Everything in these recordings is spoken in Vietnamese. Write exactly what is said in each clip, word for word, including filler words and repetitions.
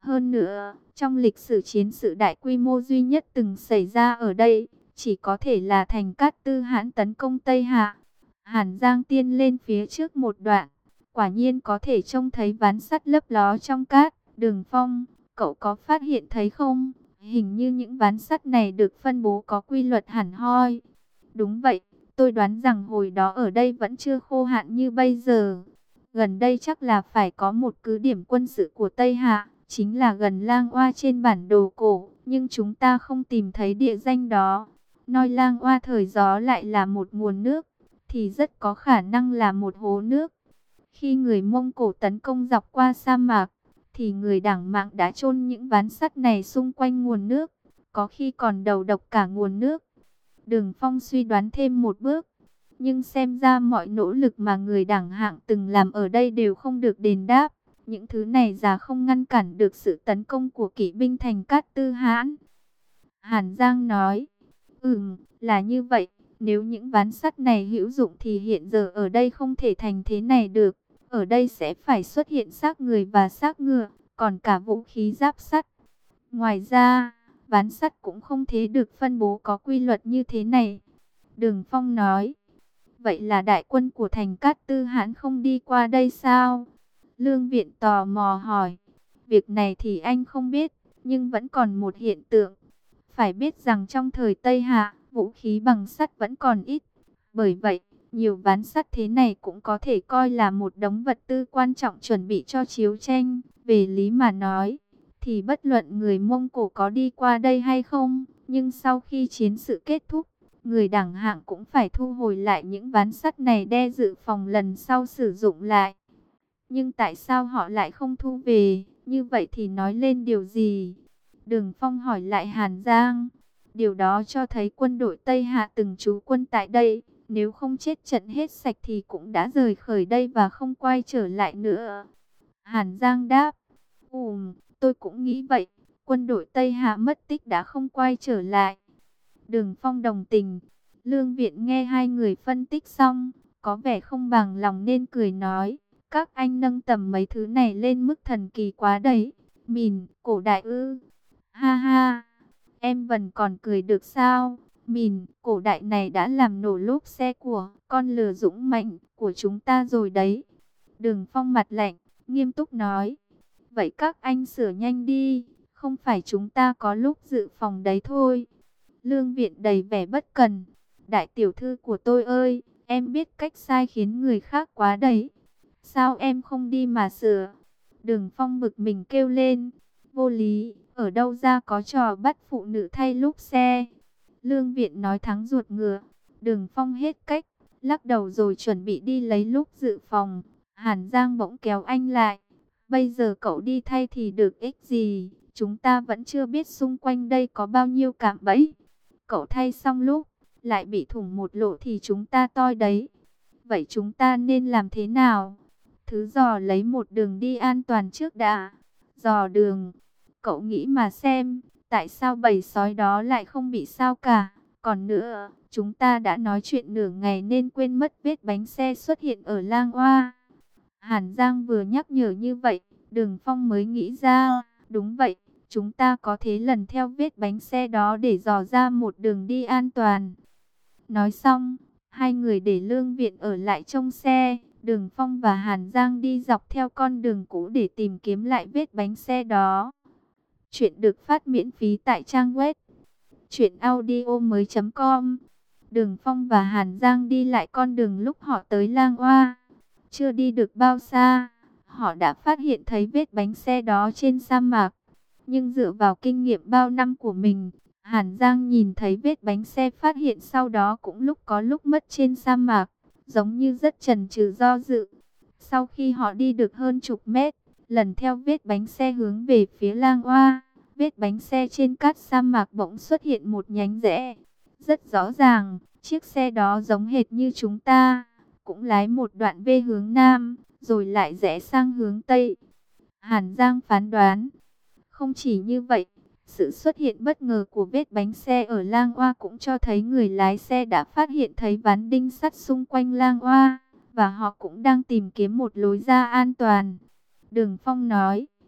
Hơn nữa, trong lịch sử chiến sự đại quy mô duy nhất từng xảy ra ở đây, chỉ có thể là thành Cát Tư Hãn tấn công Tây Hạ. Hàn Giang tiên lên phía trước một đoạn, quả nhiên có thể trông thấy ván sắt lấp ló trong cát. Đường Phong, cậu có phát hiện thấy không? Hình như những ván sắt này được phân bố có quy luật hẳn hoi. Đúng vậy, tôi đoán rằng hồi đó ở đây vẫn chưa khô hạn như bây giờ. Gần đây chắc là phải có một cứ điểm quân sự của Tây Hạ, chính là gần Lang Oa trên bản đồ cổ, nhưng chúng ta không tìm thấy địa danh đó. Nói Lang Oa thời gió lại là một nguồn nước, thì rất có khả năng là một hố nước. Khi người Mông Cổ tấn công dọc qua sa mạc, thì người Đảng Mạng đã chôn những ván sắt này xung quanh nguồn nước, có khi còn đầu độc cả nguồn nước. Đường Phong suy đoán thêm một bước, nhưng xem ra mọi nỗ lực mà người Đảng Hạng từng làm ở đây đều không được đền đáp. Những thứ này già không ngăn cản được sự tấn công của kỵ binh thành Cát Tư Hãn. Hàn Giang nói, ừm, là như vậy. Nếu những ván sắt này hữu dụng thì hiện giờ ở đây không thể thành thế này được. Ở đây sẽ phải xuất hiện xác người và xác ngựa, còn cả vũ khí giáp sắt. Ngoài ra, ván sắt cũng không thể được phân bố có quy luật như thế này. Đường Phong nói, vậy là đại quân của thành Cát Tư Hãn không đi qua đây sao? Lương Viện tò mò hỏi, việc này thì anh không biết, nhưng vẫn còn một hiện tượng. Phải biết rằng trong thời Tây Hạ, vũ khí bằng sắt vẫn còn ít. Bởi vậy, nhiều ván sắt thế này cũng có thể coi là một đống vật tư quan trọng chuẩn bị cho chiến tranh. Về lý mà nói, thì bất luận người Mông Cổ có đi qua đây hay không, nhưng sau khi chiến sự kết thúc, người Đảng Hạng cũng phải thu hồi lại những ván sắt này để dự phòng lần sau sử dụng lại. Nhưng tại sao họ lại không thu về? Như vậy thì nói lên điều gì? Đường Phong hỏi lại Hàn Giang. Điều đó cho thấy quân đội Tây Hạ từng trú quân tại đây, nếu không chết trận hết sạch thì cũng đã rời khỏi đây và không quay trở lại nữa. Hàn Giang đáp, ừm, tôi cũng nghĩ vậy, quân đội Tây Hạ mất tích đã không quay trở lại. Đường Phong đồng tình. Lương Viện nghe hai người phân tích xong, có vẻ không bằng lòng nên cười nói, các anh nâng tầm mấy thứ này lên mức thần kỳ quá đấy. Mìn, cổ đại ư? Ha ha, em vẫn còn cười được sao? Mìn, cổ đại này đã làm nổ lốp xe của con lừa dũng mạnh của chúng ta rồi đấy. Đường Phong mặt lạnh, nghiêm túc nói, vậy các anh sửa nhanh đi, không phải chúng ta có lúc dự phòng đấy thôi. Lương Viện đầy vẻ bất cần, đại tiểu thư của tôi ơi, em biết cách sai khiến người khác quá đấy. Sao em không đi mà sửa? Đường Phong bực mình kêu lên, vô lý, ở đâu ra có trò bắt phụ nữ thay lốp xe. Lương Viện nói thắng ruột ngựa. Đường Phong hết cách, lắc đầu rồi chuẩn bị đi lấy lốp dự phòng. Hàn Giang bỗng kéo anh lại. Bây giờ cậu đi thay thì được ích gì? Chúng ta vẫn chưa biết xung quanh đây có bao nhiêu cạm bẫy. Cậu thay xong lốp, lại bị thủng một lỗ thì chúng ta toi đấy. Vậy chúng ta nên làm thế nào? Thứ dò lấy một đường đi an toàn trước đã. Dò đường. Cậu nghĩ mà xem, tại sao bầy sói đó lại không bị sao cả? Còn nữa, chúng ta đã nói chuyện nửa ngày nên quên mất vết bánh xe xuất hiện ở Lang Oa. Hàn Giang vừa nhắc nhở như vậy, Đường Phong mới nghĩ ra, đúng vậy, chúng ta có thể lần theo vết bánh xe đó để dò ra một đường đi an toàn. Nói xong, hai người để Lương Viện ở lại trong xe, Đường Phong và Hàn Giang đi dọc theo con đường cũ để tìm kiếm lại vết bánh xe đó. Chuyện được phát miễn phí tại trang web truyện audio mới chấm com. Đường Phong và Hàn Giang đi lại con đường lúc họ tới Lang Oa. Chưa đi được bao xa, họ đã phát hiện thấy vết bánh xe đó trên sa mạc. Nhưng dựa vào kinh nghiệm bao năm của mình, Hàn Giang nhìn thấy vết bánh xe phát hiện sau đó cũng lúc có lúc mất trên sa mạc, giống như rất chần chừ do dự. Sau khi họ đi được hơn chục mét, lần theo vết bánh xe hướng về phía Lang Oa, vết bánh xe trên cát sa mạc bỗng xuất hiện một nhánh rẽ. Rất rõ ràng, chiếc xe đó giống hệt như chúng ta, cũng lái một đoạn về hướng Nam, rồi lại rẽ sang hướng Tây. Hàn Giang phán đoán. Không chỉ như vậy, sự xuất hiện bất ngờ của vết bánh xe ở Lang Oa cũng cho thấy người lái xe đã phát hiện thấy ván đinh sắt xung quanh Lang Oa, và họ cũng đang tìm kiếm một lối ra an toàn. Đường Phong nói.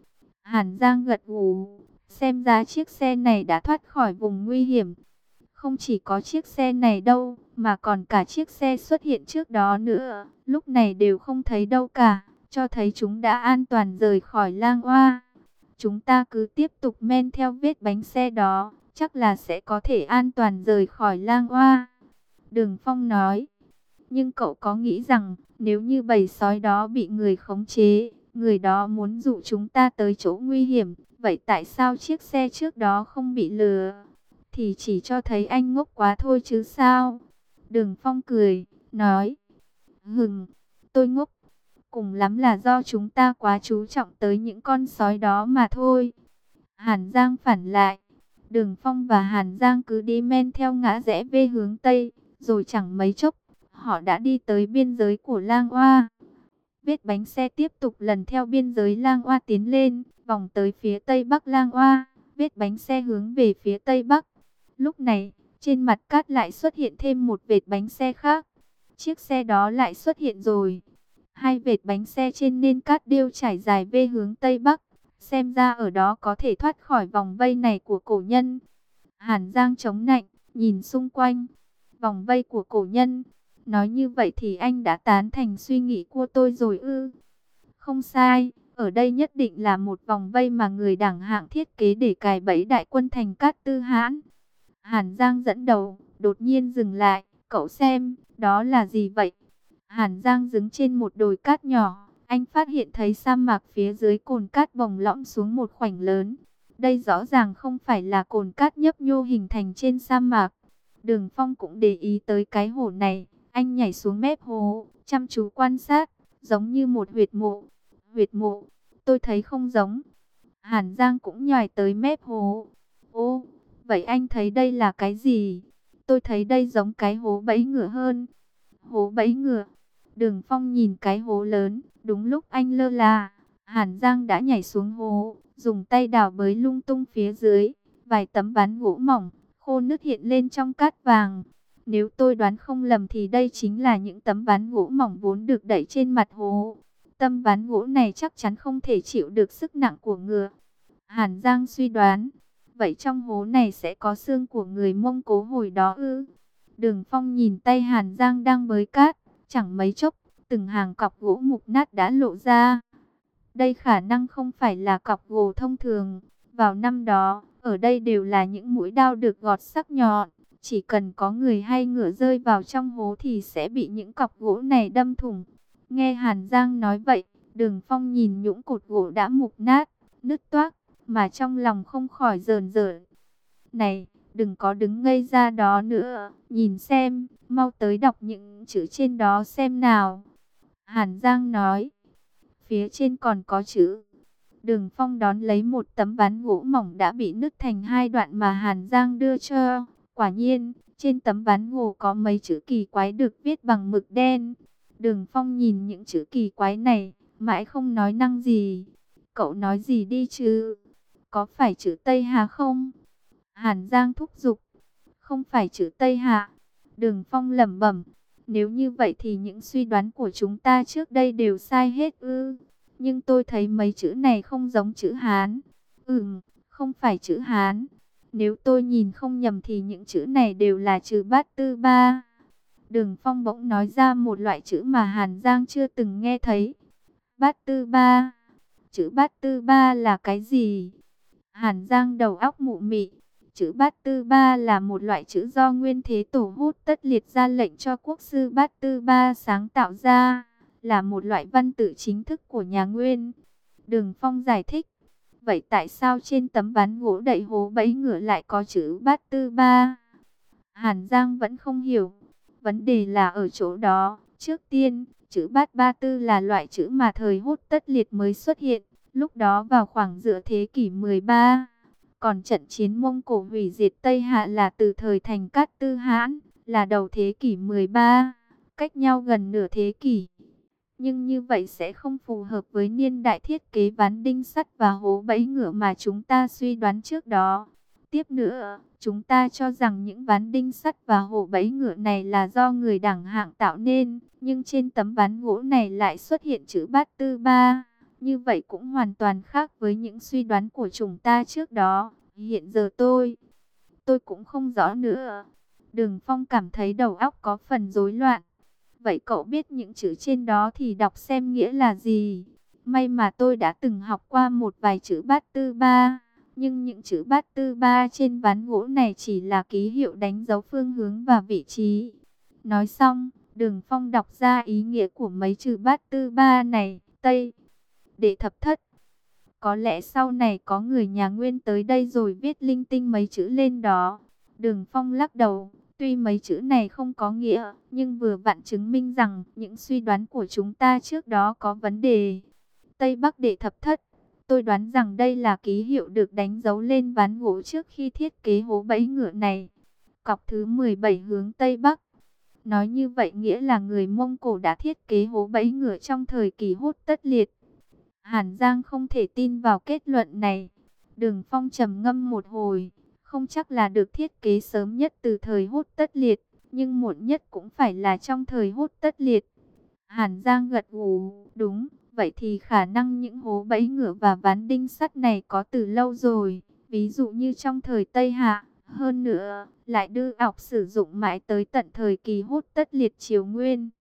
Hàn Giang gật gù, xem ra chiếc xe này đã thoát khỏi vùng nguy hiểm. Không chỉ có chiếc xe này đâu, mà còn cả chiếc xe xuất hiện trước đó nữa, lúc này đều không thấy đâu cả, cho thấy chúng đã an toàn rời khỏi Lang Oa. Chúng ta cứ tiếp tục men theo vết bánh xe đó, chắc là sẽ có thể an toàn rời khỏi Lang Oa. Đường Phong nói, nhưng cậu có nghĩ rằng, nếu như bầy sói đó bị người khống chế, người đó muốn dụ chúng ta tới chỗ nguy hiểm, vậy tại sao chiếc xe trước đó không bị lừa? Thì chỉ cho thấy anh ngốc quá thôi chứ sao? Đường Phong cười, nói, hừm, tôi ngốc. Cùng lắm là do chúng ta quá chú trọng tới những con sói đó mà thôi. Hàn Giang phản lại. Đường Phong và Hàn Giang cứ đi men theo ngã rẽ về hướng Tây. Rồi chẳng mấy chốc, họ đã đi tới biên giới của Lang Oa. Vết bánh xe tiếp tục lần theo biên giới Lang Oa tiến lên, vòng tới phía Tây Bắc Lang Oa. Vết bánh xe hướng về phía Tây Bắc. Lúc này, trên mặt cát lại xuất hiện thêm một vệt bánh xe khác. Chiếc xe đó lại xuất hiện rồi. Hai vệt bánh xe trên nền cát đều trải dài về hướng Tây Bắc. Xem ra ở đó có thể thoát khỏi vòng vây này của cổ nhân. Hàn Giang chống nạnh, nhìn xung quanh. Vòng vây của cổ nhân. Nói như vậy thì anh đã tán thành suy nghĩ của tôi rồi ư? Không sai, ở đây nhất định là một vòng vây mà người đẳng hạng thiết kế để cài bẫy đại quân thành Cát Tư Hãn. Hàn Giang dẫn đầu, đột nhiên dừng lại. Cậu xem, đó là gì vậy? Hàn Giang đứng trên một đồi cát nhỏ, anh phát hiện thấy sa mạc phía dưới cồn cát bồng lõm xuống một khoảnh lớn. Đây rõ ràng không phải là cồn cát nhấp nhô hình thành trên sa mạc. Đường Phong cũng để ý tới cái hồ này, anh nhảy xuống mép hồ, chăm chú quan sát, giống như một huyệt mộ. Huyệt mộ, tôi thấy không giống. Hàn Giang cũng nhảy tới mép hồ. Ô, vậy anh thấy đây là cái gì? Tôi thấy đây giống cái hố bẫy ngựa hơn. Hố bẫy ngựa. Đường Phong nhìn cái hố lớn, đúng lúc anh lơ là, Hàn Giang đã nhảy xuống hố, dùng tay đào bới lung tung phía dưới, vài tấm ván gỗ mỏng, khô nứt hiện lên trong cát vàng. Nếu tôi đoán không lầm thì đây chính là những tấm ván gỗ mỏng vốn được đẩy trên mặt hố. Tấm ván gỗ này chắc chắn không thể chịu được sức nặng của ngựa. Hàn Giang suy đoán, vậy trong hố này sẽ có xương của người Mông Cố hồi đó ư? Đường Phong nhìn tay Hàn Giang đang bới cát. Chẳng mấy chốc, từng hàng cọc gỗ mục nát đã lộ ra. Đây khả năng không phải là cọc gỗ thông thường. Vào năm đó, ở đây đều là những mũi đao được gọt sắc nhọn. Chỉ cần có người hay ngựa rơi vào trong hố thì sẽ bị những cọc gỗ này đâm thủng. Nghe Hàn Giang nói vậy, Đường Phong nhìn những cột gỗ đã mục nát, nứt toác, mà trong lòng không khỏi rờn rợn. Này, đừng có đứng ngây ra đó nữa, nhìn xem, mau tới đọc những chữ trên đó xem nào. Hàn Giang nói, phía trên còn có chữ. Đường Phong đón lấy một tấm ván gỗ mỏng đã bị nứt thành hai đoạn mà Hàn Giang đưa cho. Quả nhiên, trên tấm ván gỗ có mấy chữ kỳ quái được viết bằng mực đen. Đường Phong nhìn những chữ kỳ quái này, mãi không nói năng gì. Cậu nói gì đi chứ? Có phải chữ Tây Hà không? Hàn Giang thúc giục. Không phải chữ Tây Hà. Đường Phong lẩm bẩm. Nếu như vậy thì những suy đoán của chúng ta trước đây đều sai hết ư? Nhưng tôi thấy mấy chữ này không giống chữ Hán. Ừm, không phải chữ Hán. Nếu tôi nhìn không nhầm thì những chữ này đều là chữ Bát Tư Ba. Đường Phong bỗng nói ra một loại chữ mà Hàn Giang chưa từng nghe thấy. Bát Tư Ba. Chữ Bát Tư Ba là cái gì? Hàn Giang đầu óc mụ mị. Chữ Bát Tư Ba là một loại chữ do Nguyên Thế Tổ Hút Tất Liệt ra lệnh cho quốc sư Bát Tư Ba sáng tạo ra, là một loại văn tự chính thức của nhà Nguyên. Đường Phong giải thích. Vậy tại sao trên tấm ván gỗ đậy hố bẫy ngựa lại có chữ Bát Tư Ba? Hàn Giang vẫn không hiểu. Vấn đề là ở chỗ đó. Trước tiên, chữ Bát Ba Tư là loại chữ mà thời Hút Tất Liệt mới xuất hiện. Lúc đó vào khoảng giữa thế kỷ mười ba. Còn trận chiến Mông Cổ hủy diệt Tây Hạ là từ thời thành Cát Tư Hãn, là đầu thế kỷ mười ba, cách nhau gần nửa thế kỷ. Nhưng như vậy sẽ không phù hợp với niên đại thiết kế ván đinh sắt và hố bẫy ngựa mà chúng ta suy đoán trước đó. Tiếp nữa, chúng ta cho rằng những ván đinh sắt và hố bẫy ngựa này là do người đẳng hạng tạo nên, nhưng trên tấm ván gỗ này lại xuất hiện chữ Bát Tư Ba. Như vậy cũng hoàn toàn khác với những suy đoán của chúng ta trước đó. Hiện giờ tôi, tôi cũng không rõ nữa. Đường Phong cảm thấy đầu óc có phần rối loạn. Vậy cậu biết những chữ trên đó thì đọc xem nghĩa là gì? May mà tôi đã từng học qua một vài chữ bát tư ba. Nhưng những chữ bát tư ba trên ván gỗ này chỉ là ký hiệu đánh dấu phương hướng và vị trí. Nói xong, Đường Phong đọc ra ý nghĩa của mấy chữ bát tư ba này. Tây, đệ thập thất. Có lẽ sau này có người nhà Nguyên tới đây rồi viết linh tinh mấy chữ lên đó. Đường Phong lắc đầu. Tuy mấy chữ này không có nghĩa, nhưng vừa vặn chứng minh rằng những suy đoán của chúng ta trước đó có vấn đề. Tây Bắc đệ thập thất. Tôi đoán rằng đây là ký hiệu được đánh dấu lên ván gỗ trước khi thiết kế hố bẫy ngựa này. Cọc thứ mười bảy hướng Tây Bắc. Nói như vậy nghĩa là người Mông Cổ đã thiết kế hố bẫy ngựa trong thời kỳ Hốt Tất Liệt. Hàn Giang không thể tin vào kết luận này. Đường Phong trầm ngâm một hồi. Không chắc là được thiết kế sớm nhất từ thời Hốt Tất Liệt, nhưng muộn nhất cũng phải là trong thời Hốt Tất Liệt. Hàn Giang gật gù, đúng, vậy thì khả năng những hố bẫy ngựa và ván đinh sắt này có từ lâu rồi, ví dụ như trong thời Tây Hạ. Hơn nữa, lại đưa ọc sử dụng mãi tới tận thời kỳ Hốt Tất Liệt Triều Nguyên.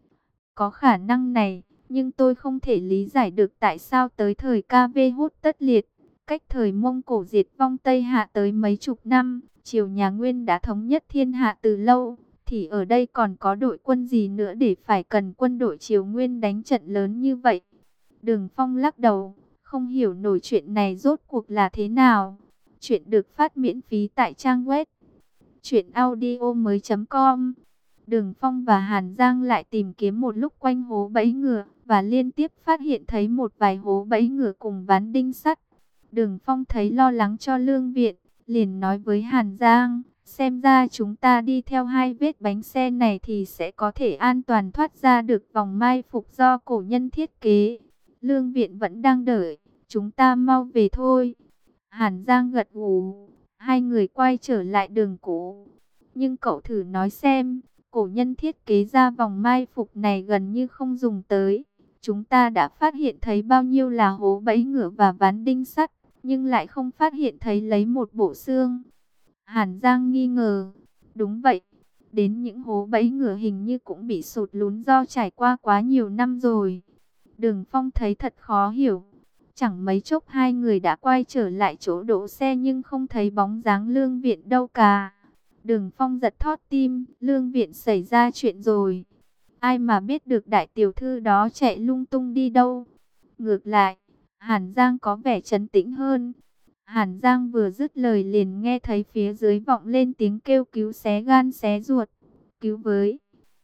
Có khả năng này, nhưng tôi không thể lý giải được tại sao tới thời ca vê Hốt Tất Liệt, cách thời Mông Cổ diệt vong Tây Hạ tới mấy chục năm, triều nhà Nguyên đã thống nhất thiên hạ từ lâu, thì ở đây còn có đội quân gì nữa để phải cần quân đội triều Nguyên đánh trận lớn như vậy. Đường Phong lắc đầu, không hiểu nổi chuyện này rốt cuộc là thế nào. Chuyện được phát miễn phí tại trang web truyện audio mới chấm com. Đường Phong và Hàn Giang lại tìm kiếm một lúc quanh hố bẫy ngựa và liên tiếp phát hiện thấy một vài hố bẫy ngựa cùng ván đinh sắt. Đường Phong thấy lo lắng cho Lương Viện, liền nói với Hàn Giang, xem ra chúng ta đi theo hai vết bánh xe này thì sẽ có thể an toàn thoát ra được vòng mai phục do cổ nhân thiết kế. Lương Viện vẫn đang đợi, chúng ta mau về thôi. Hàn Giang gật gù, hai người quay trở lại đường cũ. Nhưng cậu thử nói xem, cổ nhân thiết kế ra vòng mai phục này gần như không dùng tới. Chúng ta đã phát hiện thấy bao nhiêu là hố bẫy ngựa và ván đinh sắt, nhưng lại không phát hiện thấy lấy một bộ xương. Hàn Giang nghi ngờ, đúng vậy, đến những hố bẫy ngựa hình như cũng bị sụt lún do trải qua quá nhiều năm rồi. Đường Phong thấy thật khó hiểu. Chẳng mấy chốc hai người đã quay trở lại chỗ đỗ xe nhưng không thấy bóng dáng Lương Viện đâu cả. Đường Phong giật thót tim, Lương Viện xảy ra chuyện rồi. Ai mà biết được đại tiểu thư đó chạy lung tung đi đâu. Ngược lại, Hàn Giang có vẻ trấn tĩnh hơn. Hàn Giang vừa dứt lời liền nghe thấy phía dưới vọng lên tiếng kêu cứu xé gan xé ruột. Cứu với!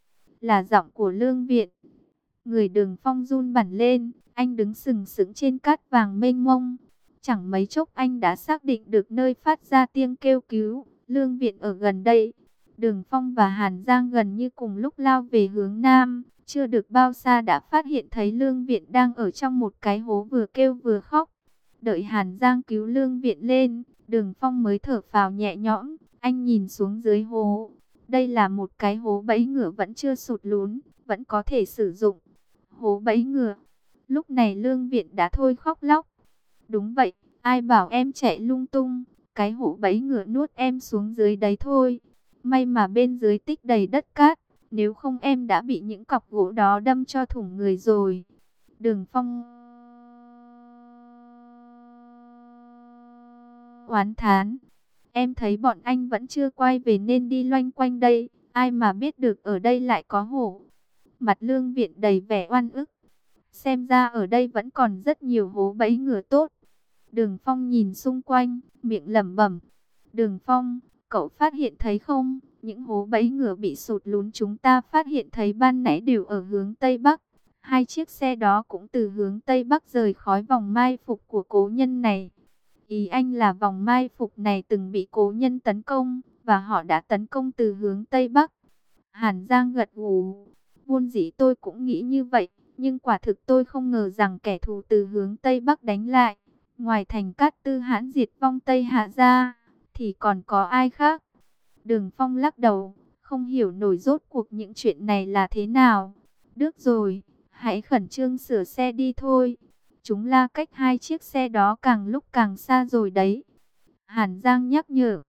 Là giọng của Lương Viện. Người Đường Phong run bẳn lên, anh đứng sừng sững trên cát vàng mênh mông. Chẳng mấy chốc anh đã xác định được nơi phát ra tiếng kêu cứu. Lương Viện ở gần đây. Đường Phong và Hàn Giang gần như cùng lúc lao về hướng nam. Chưa được bao xa đã phát hiện thấy Lương Viện đang ở trong một cái hố vừa kêu vừa khóc. Đợi Hàn Giang cứu Lương Viện lên, Đường Phong mới thở phào nhẹ nhõm. Anh nhìn xuống dưới hố. Đây là một cái hố bẫy ngựa vẫn chưa sụt lún, vẫn có thể sử dụng. Hố bẫy ngựa. Lúc này Lương Viện đã thôi khóc lóc. Đúng vậy, ai bảo em chạy lung tung. Cái hố bẫy ngựa nuốt em xuống dưới đấy thôi. May mà bên dưới tích đầy đất cát. Nếu không em đã bị những cọc gỗ đó đâm cho thủng người rồi. Đường Phong oán thán. Em thấy bọn anh vẫn chưa quay về nên đi loanh quanh đây. Ai mà biết được ở đây lại có hổ. Mặt Lương Viện đầy vẻ oan ức. Xem ra ở đây vẫn còn rất nhiều hố bẫy ngựa tốt. Đường Phong nhìn xung quanh, miệng lẩm bẩm. Đường Phong, cậu phát hiện thấy không? Những hố bẫy ngựa bị sụt lún chúng ta phát hiện thấy ban nãy đều ở hướng Tây Bắc. Hai chiếc xe đó cũng từ hướng Tây Bắc rời khỏi vòng mai phục của cố nhân này. Ý anh là vòng mai phục này từng bị cố nhân tấn công, và họ đã tấn công từ hướng Tây Bắc. Hàn Giang gật gù. Vốn dĩ tôi cũng nghĩ như vậy, nhưng quả thực tôi không ngờ rằng kẻ thù từ hướng Tây Bắc đánh lại. Ngoài thành Cát Tư Hãn diệt vong Tây Hạ ra, thì còn có ai khác? Đường Phong lắc đầu, không hiểu nổi rốt cuộc những chuyện này là thế nào. Được rồi, hãy khẩn trương sửa xe đi thôi. chúng la cách hai chiếc xe đó càng lúc càng xa rồi đấy. Hàn Giang nhắc nhở.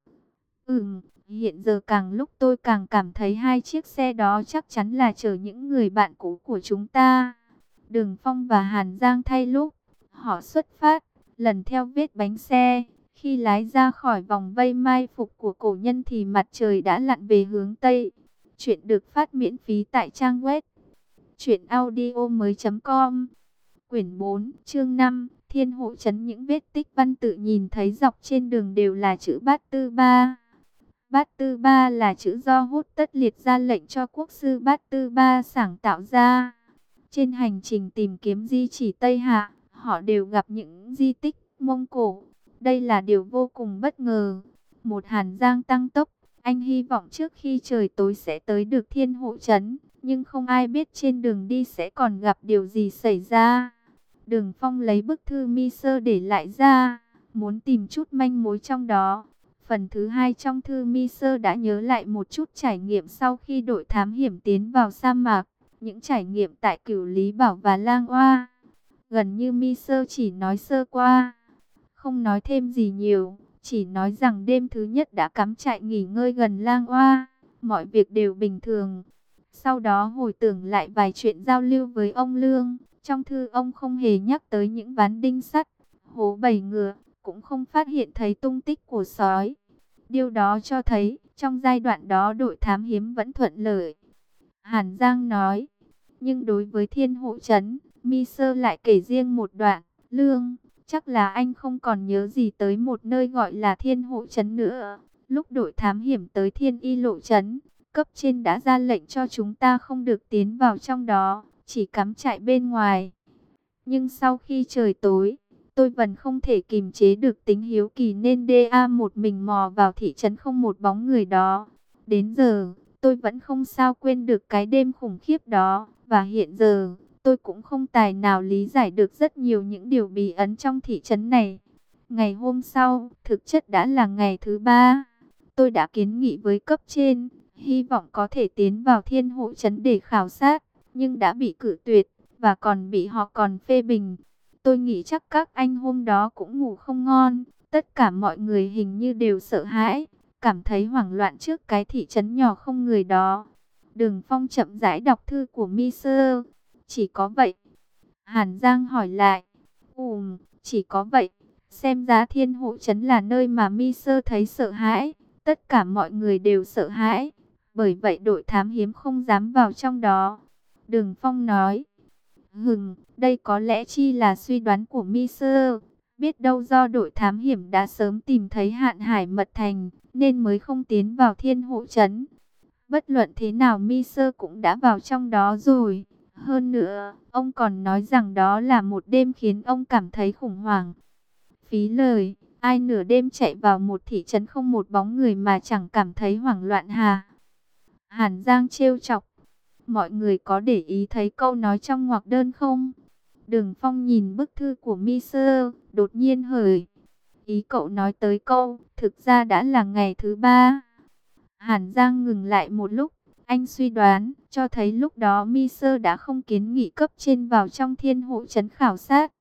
Ừm, hiện giờ càng lúc tôi càng cảm thấy hai chiếc xe đó chắc chắn là chở những người bạn cũ của chúng ta. Đường Phong và Hàn Giang thay lúc, họ xuất phát, lần theo vết bánh xe. Khi lái ra khỏi vòng vây mai phục của cổ nhân thì mặt trời đã lặn về hướng Tây. Chuyện được phát miễn phí tại trang web truyện audio mới chấm com. Quyển bốn, chương năm, Thiên Hộ Trấn. Những vết tích văn tự nhìn thấy dọc trên đường đều là chữ Bát Tư Ba. Bát Tư Ba là chữ do Hốt Tất Liệt ra lệnh cho quốc sư Bát Tư Ba sáng tạo ra. Trên hành trình tìm kiếm di chỉ Tây Hạ, họ đều gặp những di tích Mông Cổ. Đây là điều vô cùng bất ngờ. Một Hàn Giang tăng tốc, anh hy vọng trước khi trời tối sẽ tới được Thiên Hộ Trấn. Nhưng không ai biết trên đường đi sẽ còn gặp điều gì xảy ra. Đường Phong lấy bức thư mi sơ để lại ra, muốn tìm chút manh mối trong đó. Phần thứ hai trong thư mi sơ đã nhớ lại một chút trải nghiệm sau khi đội thám hiểm tiến vào sa mạc. Những trải nghiệm tại Cửu Lý Bảo và Lang Oa. Gần như mi sơ chỉ nói sơ qua, không nói thêm gì nhiều. Chỉ nói rằng đêm thứ nhất đã cắm trại nghỉ ngơi gần Lang Oa. Mọi việc đều bình thường. Sau đó hồi tưởng lại vài chuyện giao lưu với ông Lương. Trong thư ông không hề nhắc tới những ván đinh sắt, hố bầy ngựa, cũng không phát hiện thấy tung tích của sói. Điều đó cho thấy, trong giai đoạn đó đội thám hiểm vẫn thuận lợi. Hàn Giang nói, nhưng đối với Thiên Hộ Trấn, mi sơ lại kể riêng một đoạn. Lương, chắc là anh không còn nhớ gì tới một nơi gọi là Thiên Hộ Trấn nữa. Lúc đội thám hiểm tới Thiên Y Lộ Trấn, cấp trên đã ra lệnh cho chúng ta không được tiến vào trong đó, chỉ cắm trại bên ngoài. Nhưng sau khi trời tối, tôi vẫn không thể kìm chế được tính hiếu kỳ nên đa một mình mò vào thị trấn không một bóng người đó. Đến giờ, tôi vẫn không sao quên được cái đêm khủng khiếp đó. Và hiện giờ, tôi cũng không tài nào lý giải được rất nhiều những điều bí ẩn trong thị trấn này. Ngày hôm sau, thực chất đã là ngày thứ ba. Tôi đã kiến nghị với cấp trên, hy vọng có thể tiến vào Thiên Hộ Trấn để khảo sát, nhưng đã bị cự tuyệt, và còn bị họ còn phê bình. Tôi nghĩ chắc các anh hôm đó cũng ngủ không ngon, tất cả mọi người hình như đều sợ hãi, cảm thấy hoảng loạn trước cái thị trấn nhỏ không người đó. Đường Phong chậm rãi đọc thư của mi sơ. Chỉ có vậy? Hàn Giang hỏi lại. Ừm, chỉ có vậy. Xem ra Thiên Hộ Trấn là nơi mà mi sơ thấy sợ hãi. Tất cả mọi người đều sợ hãi. Bởi vậy đội thám hiểm không dám vào trong đó. Đường Phong nói. Hừm, đây có lẽ chi là suy đoán của mi sơ. Biết đâu do đội thám hiểm đã sớm tìm thấy Hạn Hải Mật Thành, nên mới không tiến vào Thiên Hộ Trấn. Bất luận thế nào mi sơ cũng đã vào trong đó rồi. Hơn nữa, ông còn nói rằng đó là một đêm khiến ông cảm thấy khủng hoảng. Phí lời, ai nửa đêm chạy vào một thị trấn không một bóng người mà chẳng cảm thấy hoảng loạn hà? Hàn Giang trêu chọc. Mọi người có để ý thấy câu nói trong ngoặc đơn không? Đường Phong nhìn bức thư của mi sơ, đột nhiên hỏi. Ý cậu nói tới câu, thực ra đã là ngày thứ ba. Hàn Giang ngừng lại một lúc, anh suy đoán, cho thấy lúc đó mi sơ đã không kiến nghị cấp trên vào trong Thiên Hộ Trấn khảo sát,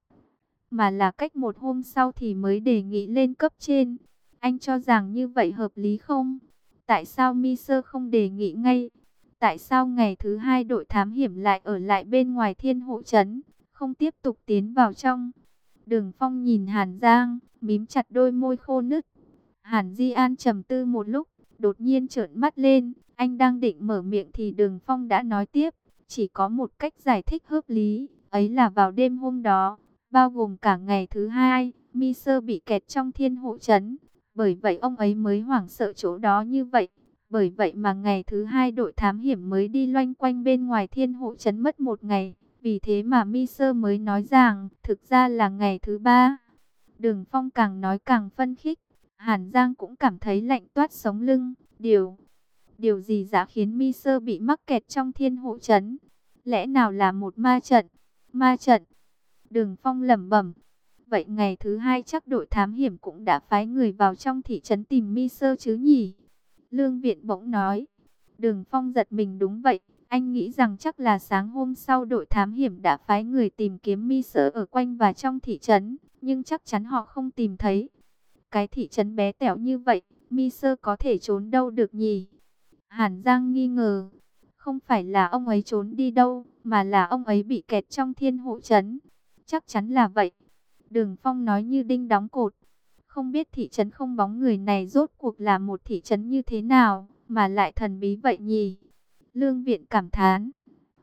mà là cách một hôm sau thì mới đề nghị lên cấp trên. Anh cho rằng như vậy hợp lý không? Tại sao mi sơ không đề nghị ngay? Tại sao ngày thứ hai đội thám hiểm lại ở lại bên ngoài Thiên Hộ Trấn, không tiếp tục tiến vào trong? Đường Phong nhìn Hàn Giang, mím chặt đôi môi khô nứt. Hàn Di An trầm tư một lúc, đột nhiên trợn mắt lên. Anh đang định mở miệng thì Đường Phong đã nói tiếp. Chỉ có một cách giải thích hợp lý, ấy là vào đêm hôm đó, bao gồm cả ngày thứ hai, mi sơ bị kẹt trong Thiên Hộ Trấn. Bởi vậy ông ấy mới hoảng sợ chỗ đó như vậy. Bởi vậy mà ngày thứ hai đội thám hiểm mới đi loanh quanh bên ngoài Thiên Hộ Trấn mất một ngày. Vì thế mà mi sơ mới nói rằng thực ra là ngày thứ ba. Đường Phong càng nói càng phân khích. Hàn Giang cũng cảm thấy lạnh toát sống lưng. Điều, điều gì đã khiến mi sơ bị mắc kẹt trong Thiên Hộ Trấn? Lẽ nào là một ma trận? Ma trận? Đường Phong lẩm bẩm. Vậy ngày thứ hai chắc đội thám hiểm cũng đã phái người vào trong thị trấn tìm mi sơ chứ nhỉ? Lương Viện bỗng nói. Đường Phong giật mình, đúng vậy. Anh nghĩ rằng chắc là sáng hôm sau đội thám hiểm đã phái người tìm kiếm Mi Sơ ở quanh và trong thị trấn, nhưng chắc chắn họ không tìm thấy. Cái thị trấn bé tẹo như vậy, Mi Sơ có thể trốn đâu được nhỉ? Hàn Giang nghi ngờ, không phải là ông ấy trốn đi đâu, mà là ông ấy bị kẹt trong thiên hộ trấn. Chắc chắn là vậy. Đường Phong nói như đinh đóng cột. Không biết thị trấn không bóng người này rốt cuộc là một thị trấn như thế nào, mà lại thần bí vậy nhỉ? Lương Viện cảm thán.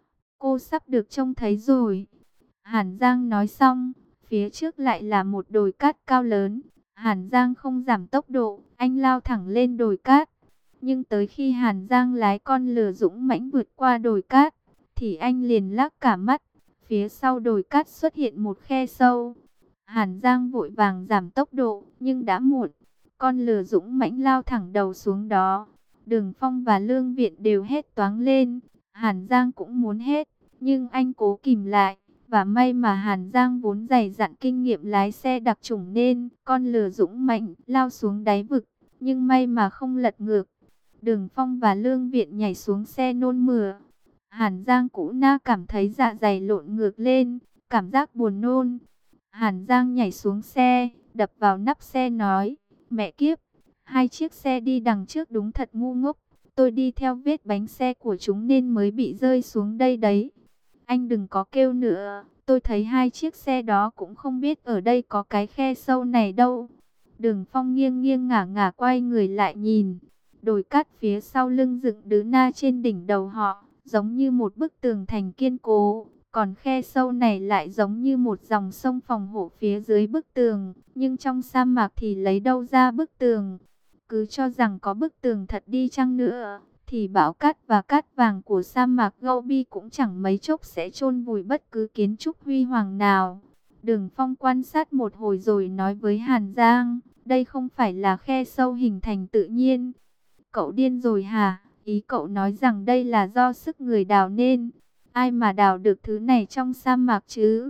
Cô sắp được trông thấy rồi. Hàn Giang nói xong, phía trước lại là một đồi cát cao lớn. Hàn Giang không giảm tốc độ, anh lao thẳng lên đồi cát. Nhưng tới khi Hàn Giang lái con lừa dũng mãnh vượt qua đồi cát, thì anh liền lắc cả mắt. Phía sau đồi cát xuất hiện một khe sâu. Hàn Giang vội vàng giảm tốc độ, nhưng đã muộn. Con lừa dũng mãnh lao thẳng đầu xuống đó. Đường Phong và Lương Viện đều hét toáng lên. Hàn Giang cũng muốn hét, nhưng anh cố kìm lại. Và may mà Hàn Giang vốn dày dặn kinh nghiệm lái xe đặc chủng nên con lừa dũng mãnh lao xuống đáy vực. Nhưng may mà không lật ngược. Đường Phong và Lương Viện nhảy xuống xe nôn mửa. Hàn Giang cũ na cảm thấy dạ dày lộn ngược lên, cảm giác buồn nôn. Hàn Giang nhảy xuống xe, đập vào nắp xe nói, mẹ kiếp, hai chiếc xe đi đằng trước đúng thật ngu ngốc. Tôi đi theo vết bánh xe của chúng nên mới bị rơi xuống đây đấy. Anh đừng có kêu nữa, tôi thấy hai chiếc xe đó cũng không biết ở đây có cái khe sâu này đâu. Đường Phong nghiêng nghiêng ngả ngả quay người lại nhìn. Đồi cát phía sau lưng dựng đứ na trên đỉnh đầu họ, giống như một bức tường thành kiên cố. Còn khe sâu này lại giống như một dòng sông phòng hộ phía dưới bức tường. Nhưng trong sa mạc thì lấy đâu ra bức tường? Cứ cho rằng có bức tường thật đi chăng nữa, thì bão cát và cát vàng của sa mạc Gobi cũng chẳng mấy chốc sẽ chôn vùi bất cứ kiến trúc huy hoàng nào. Đường Phong quan sát một hồi rồi nói với Hàn Giang, đây không phải là khe sâu hình thành tự nhiên. Cậu điên rồi hả? Ý cậu nói rằng đây là do sức người đào nên. Ai mà đào được thứ này trong sa mạc chứ?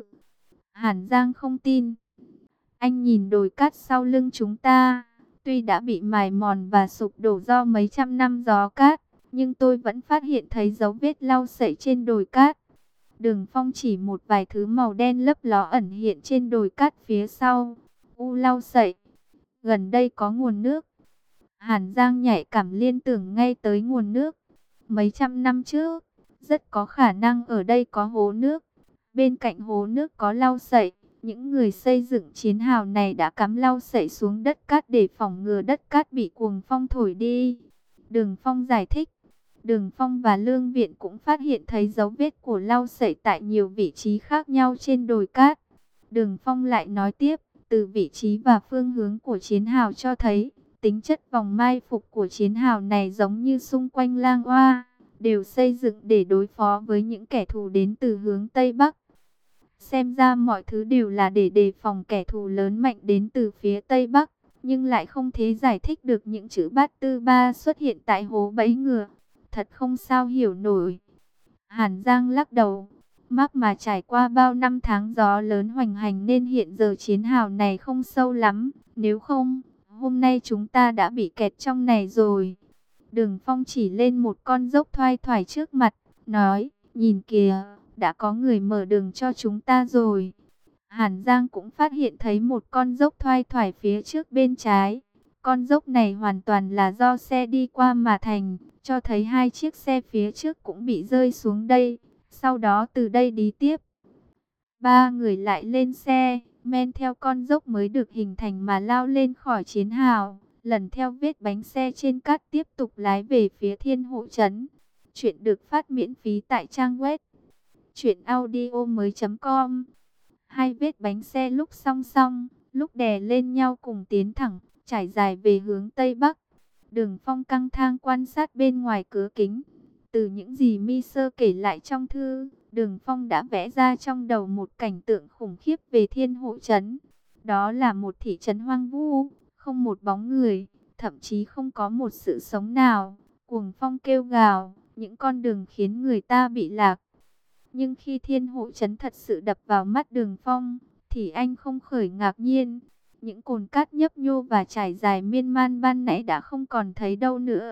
Hàn Giang không tin. Anh nhìn đồi cát sau lưng chúng ta. Tuy đã bị mài mòn và sụp đổ do mấy trăm năm gió cát, nhưng tôi vẫn phát hiện thấy dấu vết lau sậy trên đồi cát. Đường Phong chỉ một vài thứ màu đen lấp ló ẩn hiện trên đồi cát phía sau. U lau sậy. Gần đây có nguồn nước. Hàn Giang nhạy cảm liên tưởng ngay tới nguồn nước. Mấy trăm năm trước, rất có khả năng ở đây có hố nước. Bên cạnh hố nước có lau sậy. Những người xây dựng chiến hào này đã cắm lau sậy xuống đất cát để phòng ngừa đất cát bị cuồng phong thổi đi. Đường Phong giải thích. Đường Phong và Lương Viện cũng phát hiện thấy dấu vết của lau sậy tại nhiều vị trí khác nhau trên đồi cát. Đường Phong lại nói tiếp, từ vị trí và phương hướng của chiến hào cho thấy, tính chất vòng mai phục của chiến hào này giống như xung quanh Lang Oa, đều xây dựng để đối phó với những kẻ thù đến từ hướng Tây Bắc. Xem ra mọi thứ đều là để đề phòng kẻ thù lớn mạnh đến từ phía Tây Bắc, nhưng lại không thể giải thích được những chữ bát tư ba xuất hiện tại hố bẫy ngựa. Thật không sao hiểu nổi. Hàn Giang lắc đầu. Mắc mà trải qua bao năm tháng gió lớn hoành hành nên hiện giờ chiến hào này không sâu lắm. Nếu không, hôm nay chúng ta đã bị kẹt trong này rồi. Đường Phong chỉ lên một con dốc thoai thoải trước mặt, nói, nhìn kìa, đã có người mở đường cho chúng ta rồi. Hàn Giang cũng phát hiện thấy một con dốc thoai thoải phía trước bên trái. Con dốc này hoàn toàn là do xe đi qua mà thành, cho thấy hai chiếc xe phía trước cũng bị rơi xuống đây. Sau đó từ đây đi tiếp. Ba người lại lên xe, men theo con dốc mới được hình thành mà lao lên khỏi chiến hào. Lần theo vết bánh xe trên cát tiếp tục lái về phía thiên hộ trấn. Chuyện được phát miễn phí tại trang web truyện audio mới chấm com. Hai vết bánh xe lúc song song, lúc đè lên nhau cùng tiến thẳng, trải dài về hướng Tây Bắc. Đường Phong căng thang quan sát bên ngoài cửa kính. Từ những gì Mi Sơ kể lại trong thư, Đường Phong đã vẽ ra trong đầu một cảnh tượng khủng khiếp về thiên hộ trấn. Đó là một thị trấn hoang vu, không một bóng người, thậm chí không có một sự sống nào. Cuồng phong kêu gào, những con đường khiến người ta bị lạc. Nhưng khi thiên hộ trấn thật sự đập vào mắt Đường Phong, thì anh không khởi ngạc nhiên. Những cồn cát nhấp nhô và trải dài miên man ban nãy đã không còn thấy đâu nữa.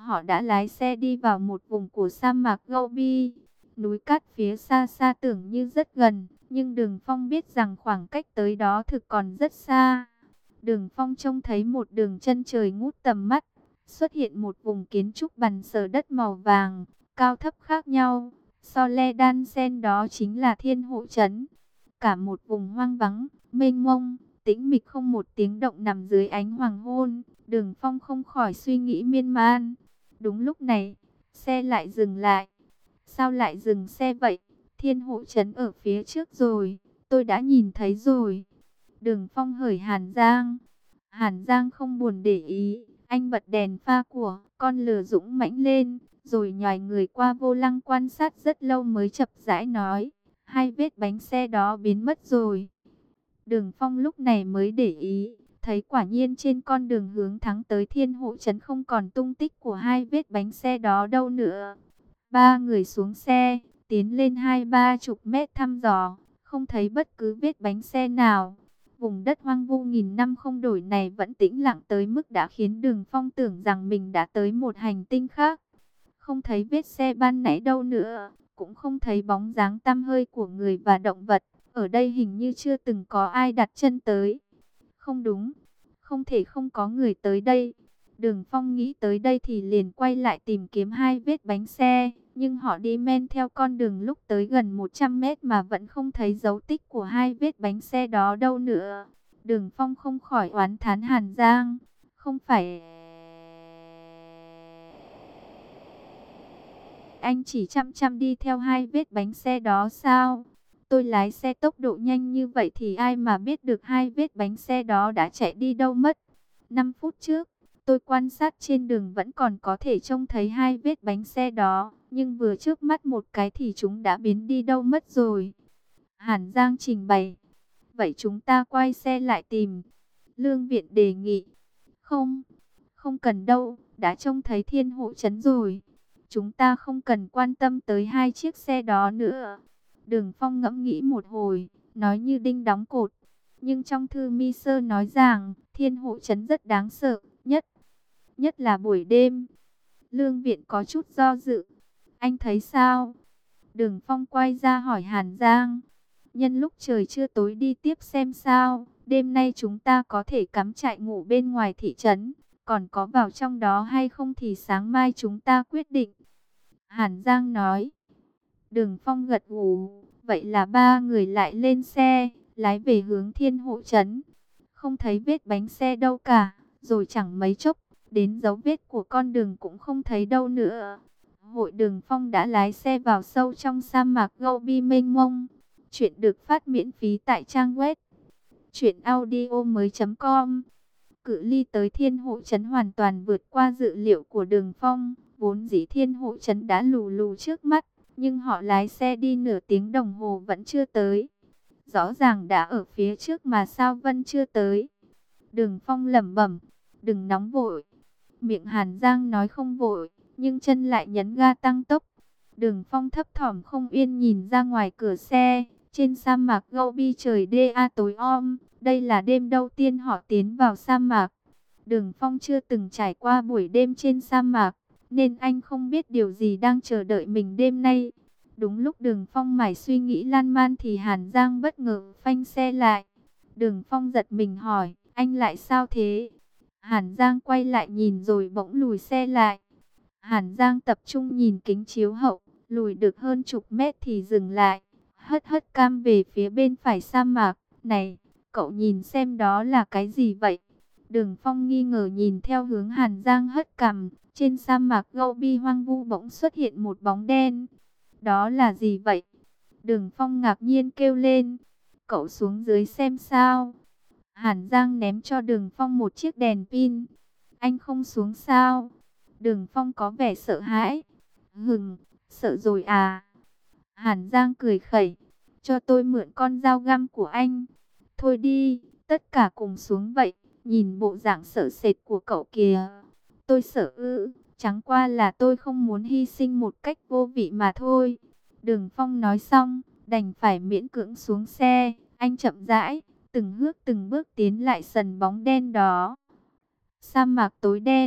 Họ đã lái xe đi vào một vùng của sa mạc Gobi. Núi cát phía xa xa tưởng như rất gần, nhưng Đường Phong biết rằng khoảng cách tới đó thực còn rất xa. Đường Phong trông thấy một đường chân trời ngút tầm mắt, xuất hiện một vùng kiến trúc bằng sờ đất màu vàng, cao thấp khác nhau. So le đan sen đó chính là Thiên Hộ Trấn. Cả một vùng hoang vắng, mênh mông, tĩnh mịch không một tiếng động nằm dưới ánh hoàng hôn. Đường Phong không khỏi suy nghĩ miên man. Đúng lúc này, xe lại dừng lại. Sao lại dừng xe vậy? Thiên Hộ Trấn ở phía trước rồi, tôi đã nhìn thấy rồi. Đường Phong hởi Hàn Giang. Hàn Giang không buồn để ý, anh bật đèn pha của con lừa dũng mãnh lên, rồi nhòi người qua vô lăng quan sát rất lâu mới chậm rãi nói, hai vết bánh xe đó biến mất rồi. Đường Phong lúc này mới để ý, thấy quả nhiên trên con đường hướng thắng tới Thiên Hộ Trấn không còn tung tích của hai vết bánh xe đó đâu nữa. Ba người xuống xe, tiến lên hai ba chục mét thăm dò, không thấy bất cứ vết bánh xe nào. Vùng đất hoang vu nghìn năm không đổi này vẫn tĩnh lặng tới mức đã khiến Đường Phong tưởng rằng mình đã tới một hành tinh khác. Không thấy vết xe ban nãy đâu nữa, cũng không thấy bóng dáng tăm hơi của người và động vật. Ở đây hình như chưa từng có ai đặt chân tới. Không đúng, không thể không có người tới đây. Đường Phong nghĩ tới đây thì liền quay lại tìm kiếm hai vết bánh xe. Nhưng họ đi men theo con đường lúc tới gần một trăm mét mà vẫn không thấy dấu tích của hai vết bánh xe đó đâu nữa. Đường Phong không khỏi oán thán Hàn Giang. Không phải anh chỉ chăm chăm đi theo hai vết bánh xe đó sao? Tôi lái xe tốc độ nhanh như vậy thì ai mà biết được hai vết bánh xe đó đã chạy đi đâu mất. năm phút trước, tôi quan sát trên đường vẫn còn có thể trông thấy hai vết bánh xe đó, nhưng vừa trước mắt một cái thì chúng đã biến đi đâu mất rồi. Hàn Giang trình bày. Vậy chúng ta quay xe lại tìm. Lương Viện đề nghị. Không, không cần đâu, đã trông thấy Thiên Hộ Trấn rồi. Chúng ta không cần quan tâm tới hai chiếc xe đó nữa. Đường Phong ngẫm nghĩ một hồi, nói như đinh đóng cột. Nhưng trong thư mi sơ nói rằng, Thiên Hộ Trấn rất đáng sợ, nhất, nhất là buổi đêm. Lương Viện có chút do dự. Anh thấy sao? Đường Phong quay ra hỏi Hàn Giang. Nhân lúc trời chưa tối đi tiếp xem sao. Đêm nay chúng ta có thể cắm trại ngủ bên ngoài thị trấn. Còn có vào trong đó hay không thì sáng mai chúng ta quyết định. Hàn Giang nói. Đường Phong gật gù. Vậy là ba người lại lên xe, lái về hướng Thiên Hộ Trấn. Không thấy vết bánh xe đâu cả. Rồi chẳng mấy chốc, đến dấu vết của con đường cũng không thấy đâu nữa. Hội Đường Phong đã lái xe vào sâu trong sa mạc Gobi mênh mông. Chuyện được phát miễn phí tại trang web truyện audio mới chấm com. Cự ly tới Thiên Hộ Trấn hoàn toàn vượt qua dự liệu của Đường Phong. Vốn dĩ Thiên Hộ Trấn đã lù lù trước mắt, nhưng họ lái xe đi nửa tiếng đồng hồ vẫn chưa tới. Rõ ràng đã ở phía trước mà sao vẫn chưa tới. Đường Phong lẩm bẩm, đừng nóng vội. Miệng Hàn Giang nói không vội, nhưng chân lại nhấn ga tăng tốc. Đường Phong thấp thỏm không yên nhìn ra ngoài cửa xe. Trên sa mạc Gobi trời đêm tối om. Đây là đêm đầu tiên họ tiến vào sa mạc. Đường Phong chưa từng trải qua buổi đêm trên sa mạc, nên anh không biết điều gì đang chờ đợi mình đêm nay. Đúng lúc Đường Phong mải suy nghĩ lan man thì Hàn Giang bất ngờ phanh xe lại. Đường Phong giật mình hỏi, anh lại sao thế? Hàn Giang quay lại nhìn rồi bỗng lùi xe lại. Hàn Giang tập trung nhìn kính chiếu hậu, lùi được hơn chục mét thì dừng lại, hất hất cam về phía bên phải sa mạc. Này, cậu nhìn xem đó là cái gì vậy? Đường Phong nghi ngờ nhìn theo hướng Hàn Giang hất cằm. Trên sa mạc Gobi hoang vu bỗng xuất hiện một bóng đen. Đó là gì vậy? Đường Phong ngạc nhiên kêu lên. Cậu xuống dưới xem sao? Hàn Giang ném cho Đường Phong một chiếc đèn pin. Anh không xuống sao? Đường Phong có vẻ sợ hãi. Hừm, sợ rồi à? Hàn Giang cười khẩy. Cho tôi mượn con dao găm của anh. Thôi đi, tất cả cùng xuống vậy. Nhìn bộ dạng sợ sệt của cậu kìa. Tôi sợ ư, chẳng qua là tôi không muốn hy sinh một cách vô vị mà thôi. Đường Phong nói xong, đành phải miễn cưỡng xuống xe. Anh chậm rãi, từng bước từng bước tiến lại sân bóng đen đó. Sa mạc tối đen,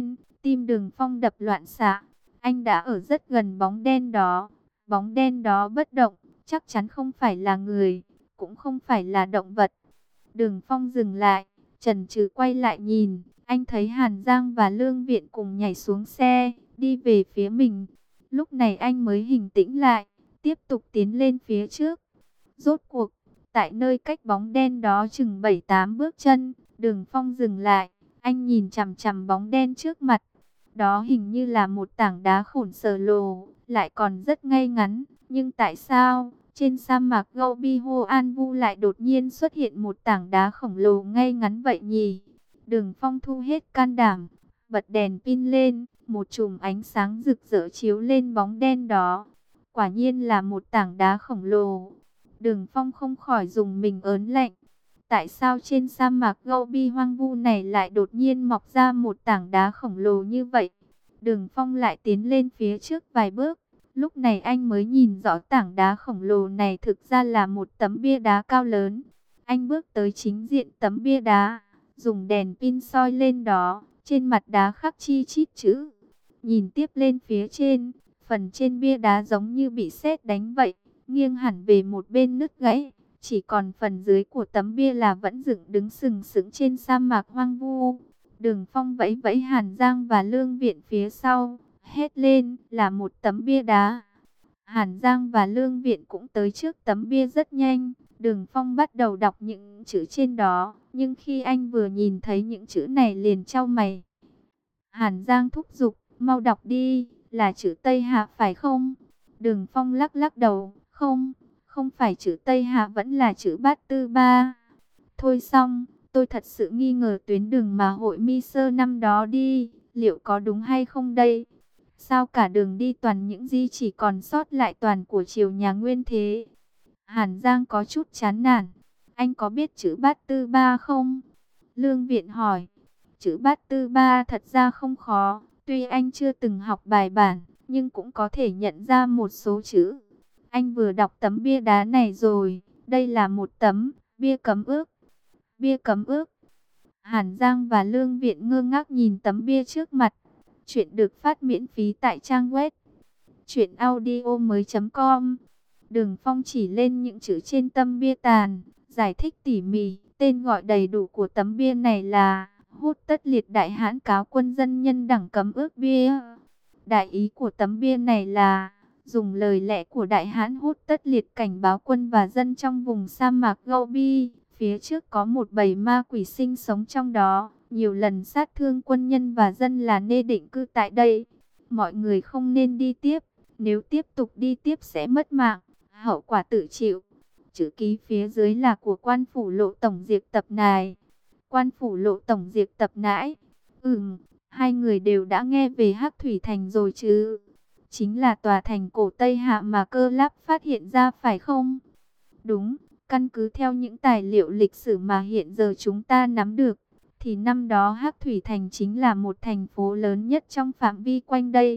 Tim Đường Phong đập loạn xạ. Anh đã ở rất gần bóng đen đó. Bóng đen đó bất động, chắc chắn không phải là người, cũng không phải là động vật. Đường Phong dừng lại, chần chừ quay lại nhìn. Anh thấy Hàn Giang và Lương Viện cùng nhảy xuống xe, đi về phía mình. Lúc này anh mới bình tĩnh lại, tiếp tục tiến lên phía trước. Rốt cuộc, tại nơi cách bóng đen đó chừng bảy tám bước chân, Đường Phong dừng lại. Anh nhìn chằm chằm bóng đen trước mặt. Đó hình như là một tảng đá khổng lồ, lại còn rất ngay ngắn. Nhưng tại sao, trên sa mạc Gobi Ho An Vu lại đột nhiên xuất hiện một tảng đá khổng lồ ngay ngắn vậy nhỉ? Đường Phong thu hết can đảm, bật đèn pin lên, một chùm ánh sáng rực rỡ chiếu lên bóng đen đó. Quả nhiên là một tảng đá khổng lồ. Đường Phong không khỏi dùng mình ớn lạnh. Tại sao trên sa mạc Gobi hoang vu này lại đột nhiên mọc ra một tảng đá khổng lồ như vậy? Đường Phong lại tiến lên phía trước vài bước. Lúc này anh mới nhìn rõ tảng đá khổng lồ này thực ra là một tấm bia đá cao lớn. Anh bước tới chính diện tấm bia đá, dùng đèn pin soi lên đó. Trên mặt đá khắc chi chít chữ. Nhìn tiếp lên phía trên, phần trên bia đá giống như bị sét đánh vậy, nghiêng hẳn về một bên nứt gãy. Chỉ còn phần dưới của tấm bia là vẫn dựng đứng sừng sững trên sa mạc hoang vu. Đường Phong vẫy vẫy Hàn Giang và Lương Viện phía sau, hét lên là một tấm bia đá. Hàn Giang và Lương Viện cũng tới trước tấm bia rất nhanh. Đường Phong bắt đầu đọc những chữ trên đó, nhưng khi anh vừa nhìn thấy những chữ này liền chau mày. Hàn Giang thúc giục, mau đọc đi, là chữ Tây Hạ phải không? Đường Phong lắc lắc đầu, không, không phải chữ Tây Hạ, vẫn là chữ Bát Tư Ba. Thôi xong, tôi thật sự nghi ngờ tuyến đường mà hội Mi Sơ năm đó đi, liệu có đúng hay không đây? Sao cả đường đi toàn những gì chỉ còn sót lại toàn của triều nhà Nguyên thế? Hàn Giang có chút chán nản. Anh có biết chữ Bát Tư Ba không? Lương Viện hỏi. Chữ Bát Tư Ba thật ra không khó. Tuy anh chưa từng học bài bản, nhưng cũng có thể nhận ra một số chữ. Anh vừa đọc tấm bia đá này rồi. Đây là một tấm bia cấm ước. Bia cấm ước. Hàn Giang và Lương Viện ngơ ngác nhìn tấm bia trước mặt. Chuyện được phát miễn phí tại trang web truyện audio mới chấm com. Đường Phong chỉ lên những chữ trên tấm bia tàn, giải thích tỉ mỉ. Tên gọi đầy đủ của tấm bia này là Hốt Tất Liệt Đại Hãn Cáo Quân Dân Nhân Đẳng Cấm Ước Bia. Đại ý của tấm bia này là dùng lời lẽ của Đại Hãn Hốt Tất Liệt cảnh báo quân và dân trong vùng sa mạc Gobi. Phía trước có một bầy ma quỷ sinh sống trong đó, nhiều lần sát thương quân nhân và dân là nê định cư tại đây. Mọi người không nên đi tiếp, nếu tiếp tục đi tiếp sẽ mất mạng, hậu quả tự chịu. Chữ ký phía dưới là của quan phủ Lộ Tổng Diệt Tập Nài. Quan phủ Lộ Tổng Diệt Tập Nãi. Ừm, hai người đều đã nghe về Hắc Thủy Thành rồi chứ? Chính là tòa thành cổ Tây Hạ mà Cơ Láp phát hiện ra phải không? Đúng. Căn cứ theo những tài liệu lịch sử mà hiện giờ chúng ta nắm được, thì năm đó Hắc Thủy Thành chính là một thành phố lớn nhất trong phạm vi quanh đây.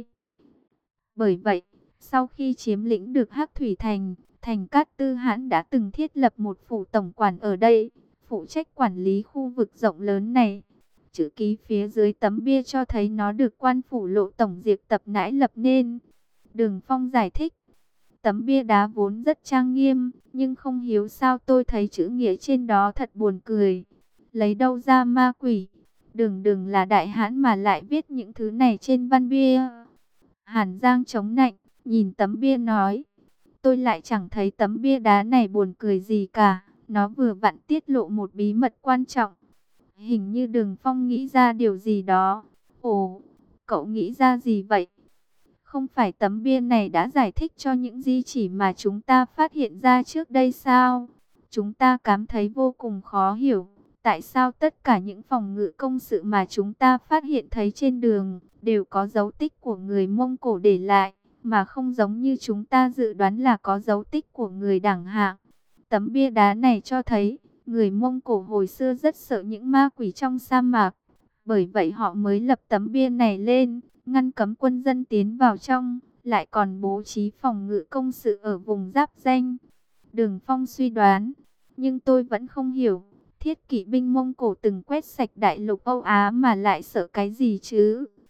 Bởi vậy, sau khi chiếm lĩnh được Hắc Thủy Thành, Thành Cát Tư Hãn đã từng thiết lập một phủ tổng quản ở đây, phụ trách quản lý khu vực rộng lớn này. Chữ ký phía dưới tấm bia cho thấy nó được quan phủ Lộ Tổng Diệt Tập Nãi lập nên. Đường Phong giải thích. Tấm bia đá vốn rất trang nghiêm, nhưng không hiểu sao tôi thấy chữ nghĩa trên đó thật buồn cười. Lấy đâu ra ma quỷ? Đường đường là đại hãn mà lại viết những thứ này trên văn bia. Hàn Giang chống nạnh, nhìn tấm bia nói. Tôi lại chẳng thấy tấm bia đá này buồn cười gì cả. Nó vừa vặn tiết lộ một bí mật quan trọng. Hình như Đường Phong nghĩ ra điều gì đó. Ồ, cậu nghĩ ra gì vậy? Không phải tấm bia này đã giải thích cho những di chỉ mà chúng ta phát hiện ra trước đây sao? Chúng ta cảm thấy vô cùng khó hiểu. Tại sao tất cả những phòng ngự công sự mà chúng ta phát hiện thấy trên đường đều có dấu tích của người Mông Cổ để lại, mà không giống như chúng ta dự đoán là có dấu tích của người Đảng Hạng? Tấm bia đá này cho thấy người Mông Cổ hồi xưa rất sợ những ma quỷ trong sa mạc. Bởi vậy họ mới lập tấm bia này lên, ngăn cấm quân dân tiến vào trong, lại còn bố trí phòng ngự công sự ở vùng giáp ranh. Đường Phong suy đoán, nhưng tôi vẫn không hiểu, thiết kỵ binh Mông Cổ từng quét sạch đại lục Âu Á mà lại sợ cái gì chứ?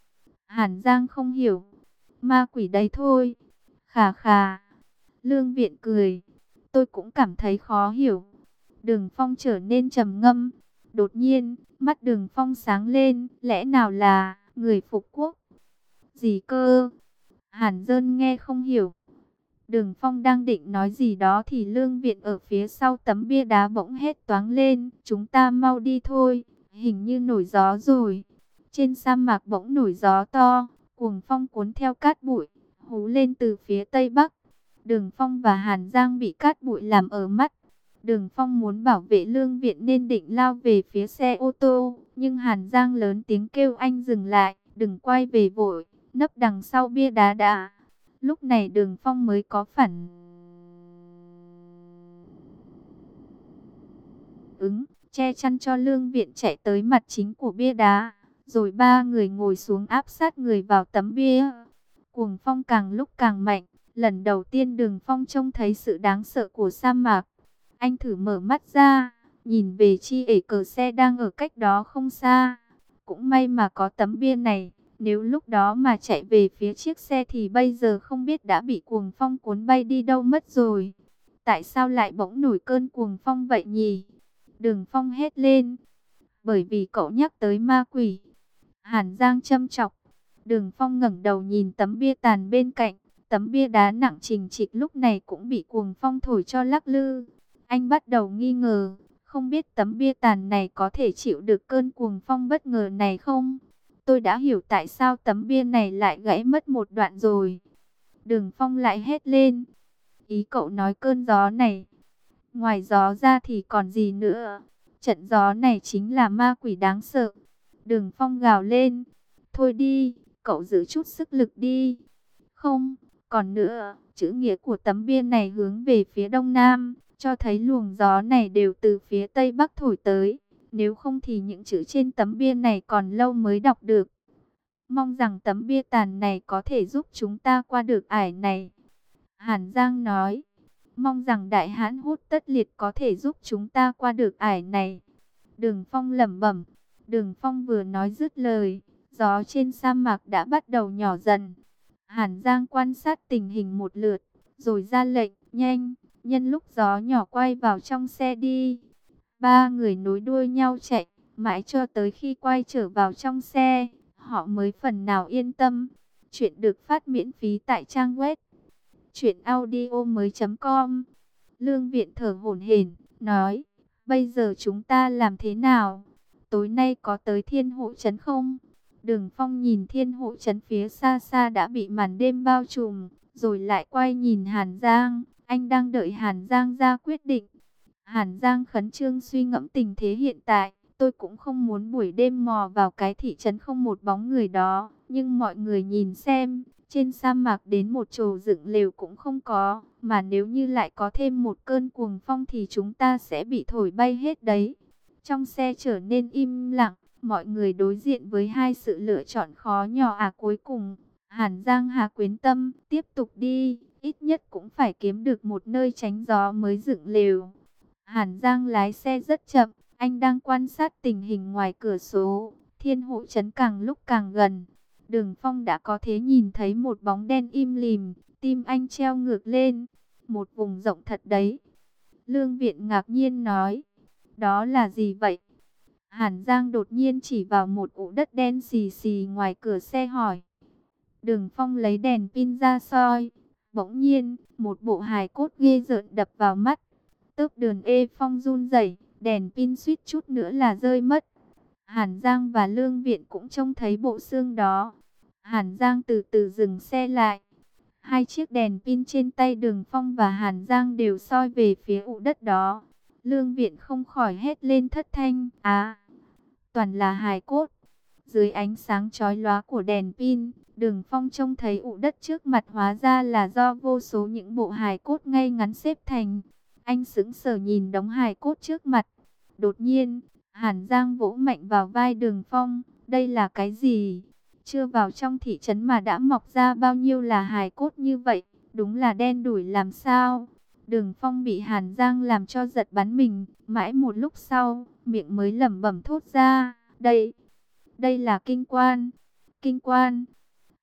Hàn Giang không hiểu. Ma quỷ đấy thôi. Khà khà. Lương Viện cười. Tôi cũng cảm thấy khó hiểu. Đường Phong trở nên trầm ngâm. Đột nhiên, mắt Đường Phong sáng lên. Lẽ nào là người phục quốc? Gì cơ? Hàn Dơn nghe không hiểu. Đường Phong đang định nói gì đó thì Lương Viện ở phía sau tấm bia đá bỗng hét toáng lên. Chúng ta mau đi thôi. Hình như nổi gió rồi. Trên sa mạc bỗng nổi gió to. Cuồng phong cuốn theo cát bụi. Hú lên từ phía tây bắc. Đường Phong và Hàn Giang bị cát bụi làm ở mắt. Đường Phong muốn bảo vệ Lương Viện nên định lao về phía xe ô tô. Nhưng Hàn Giang lớn tiếng kêu anh dừng lại. Đừng quay về vội. Nấp đằng sau bia đá đã. Lúc này Đường Phong mới có phản ứng, che chắn cho Lương Viện chạy tới mặt chính của bia đá. Rồi ba người ngồi xuống áp sát người vào tấm bia. Cuồng phong càng lúc càng mạnh. Lần đầu tiên Đường Phong trông thấy sự đáng sợ của sa mạc. Anh thử mở mắt ra, nhìn về chi ể cờ xe đang ở cách đó không xa. Cũng may mà có tấm bia này. Nếu lúc đó mà chạy về phía chiếc xe thì bây giờ không biết đã bị cuồng phong cuốn bay đi đâu mất rồi. Tại sao lại bỗng nổi cơn cuồng phong vậy nhỉ? Đường Phong hét lên. Bởi vì cậu nhắc tới ma quỷ. Hàn Giang châm chọc. Đường Phong ngẩng đầu nhìn tấm bia tàn bên cạnh. Tấm bia đá nặng trình trịch lúc này cũng bị cuồng phong thổi cho lắc lư. Anh bắt đầu nghi ngờ. Không biết tấm bia tàn này có thể chịu được cơn cuồng phong bất ngờ này không? Tôi đã hiểu tại sao tấm bia này lại gãy mất một đoạn rồi. Đường Phong lại hét lên. Ý cậu nói cơn gió này. Ngoài gió ra thì còn gì nữa? Trận gió này chính là ma quỷ đáng sợ. Đường Phong gào lên. Thôi đi, cậu giữ chút sức lực đi. Không, còn nữa, chữ nghĩa của tấm bia này hướng về phía đông nam, cho thấy luồng gió này đều từ phía tây bắc thổi tới. Nếu không thì những chữ trên tấm bia này còn lâu mới đọc được. Mong rằng tấm bia tàn này có thể giúp chúng ta qua được ải này. Hàn Giang nói. Mong rằng đại hãn hút tất liệt có thể giúp chúng ta qua được ải này. Đường Phong lẩm bẩm. Đường Phong vừa nói dứt lời, gió trên sa mạc đã bắt đầu nhỏ dần. Hàn Giang quan sát tình hình một lượt, rồi ra lệnh, nhanh, nhân lúc gió nhỏ quay vào trong xe đi. Ba người nối đuôi nhau chạy, mãi cho tới khi quay trở vào trong xe, họ mới phần nào yên tâm. Chuyện được phát miễn phí tại trang web truyện audio mới chấm com. Lương Viện thở hổn hển, nói, bây giờ chúng ta làm thế nào? Tối nay có tới Thiên Hộ Trấn không? Đường Phong nhìn Thiên Hộ Trấn phía xa xa đã bị màn đêm bao trùm, rồi lại quay nhìn Hàn Giang. Anh đang đợi Hàn Giang ra quyết định. Hàn Giang khẩn trương suy ngẫm tình thế hiện tại. Tôi cũng không muốn buổi đêm mò vào cái thị trấn không một bóng người đó. Nhưng mọi người nhìn xem, trên sa mạc đến một chỗ dựng lều cũng không có. Mà nếu như lại có thêm một cơn cuồng phong thì chúng ta sẽ bị thổi bay hết đấy. Trong xe trở nên im lặng. Mọi người đối diện với hai sự lựa chọn khó nhỏ à cuối cùng. Hàn Giang hà quyến tâm, tiếp tục đi. Ít nhất cũng phải kiếm được một nơi tránh gió mới dựng lều. Hàn Giang lái xe rất chậm. Anh đang quan sát tình hình ngoài cửa sổ. Thiên Hộ Trấn càng lúc càng gần. Đường Phong đã có thể nhìn thấy một bóng đen im lìm. Tim anh treo ngược lên. Một vùng rộng thật đấy. Lương Viện ngạc nhiên nói. Đó là gì vậy? Hàn Giang đột nhiên chỉ vào một ụ đất đen xì xì ngoài cửa xe hỏi. Đường Phong lấy đèn pin ra soi. Bỗng nhiên, một bộ hài cốt ghê rợn đập vào mắt. Tớp Đường Ê Phong run rẩy, đèn pin suýt chút nữa là rơi mất. Hàn Giang và Lương Viện cũng trông thấy bộ xương đó. Hàn Giang từ từ dừng xe lại. Hai chiếc đèn pin trên tay Đường Phong và Hàn Giang đều soi về phía ụ đất đó. Lương Viện không khỏi hét lên thất thanh. À, toàn là hài cốt. Dưới ánh sáng chói lóa của đèn pin, Đường Phong trông thấy ụ đất trước mặt hóa ra là do vô số những bộ hài cốt ngay ngắn xếp thành. Anh sững sờ nhìn đống hài cốt trước mặt. Đột nhiên, Hàn Giang vỗ mạnh vào vai Đường Phong. Đây là cái gì? Chưa vào trong thị trấn mà đã mọc ra bao nhiêu là hài cốt như vậy? Đúng là đen đủi làm sao? Đường Phong bị Hàn Giang làm cho giật bắn mình. Mãi một lúc sau, miệng mới lẩm bẩm thốt ra. Đây, đây là kinh quan. Kinh quan.